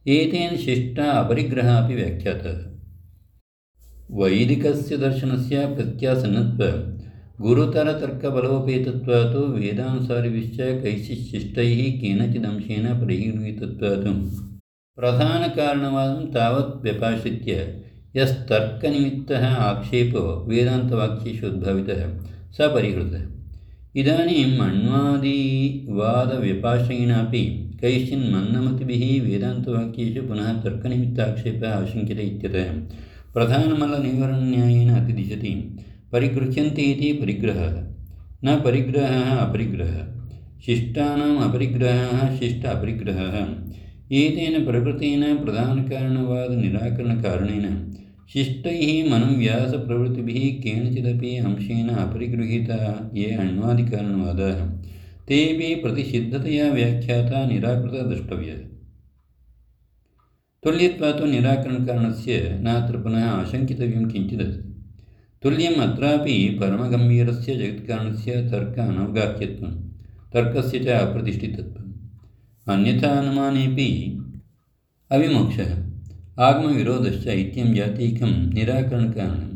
एतेन शिष्ट अपरिग्रहः अपि व्याख्यातः। वैदिकस्य दर्शनस्य प्रत्यासन्नत्वात् गुरुतरतर्कबलोपेतत्वात् वेदानुसारिभिश्च कैश्चिच्छिष्टैः केनचिदंशेन परिगृहीतत्वात् प्रधानकारणवादं तावत् व्यपाश्रित्य यस्तर्कनिमित्तः आक्षेपो वेदान्तवाक्येषु उद्भावितः स परिहृतः। इदानीम् अण्वादिवादव्यपाश्रयेणापि कैश्चिन्मन्दमतिभिः वेदान्तवाक्येषु पुनः तर्कनिमित्ताक्षेपः आशङ्क्यते इत्यतः प्रधानमलनिवारणन्यायेन अतिदिशति परिगृह्यन्ते इति परिग्रहः, न परिग्रहः अपरिग्रहः। शिष्टानाम् अपरिग्रहः शिष्ट अपरिग्रहः। एतेन प्रकृतेन प्रधानकारणवादनिराकरणकारणेन शिष्टैः मनोव्यासप्रवृत्तिभिः केनचिदपि अंशेन अपरिगृहीताः ये अण्वादिकारणवादाः तेऽपि प्रतिषिद्धतया व्याख्याता निराकृता द्रष्टव्यः। तुल्यत्वात् निराकरणकारणस्य नात्र पुनः आशङ्कितव्यं किञ्चिदस्ति। तुल्यम् अत्रापि परमगम्भीरस्य जगत्कारणस्य तर्क अनवगाह्यत्वं, तर्कस्य च अप्रतिष्ठितत्वम्। अन्यथा अनुमानेऽपि अविमोक्षः आगमविरोधश्च इत्यं जातीकं निराकरणकारणं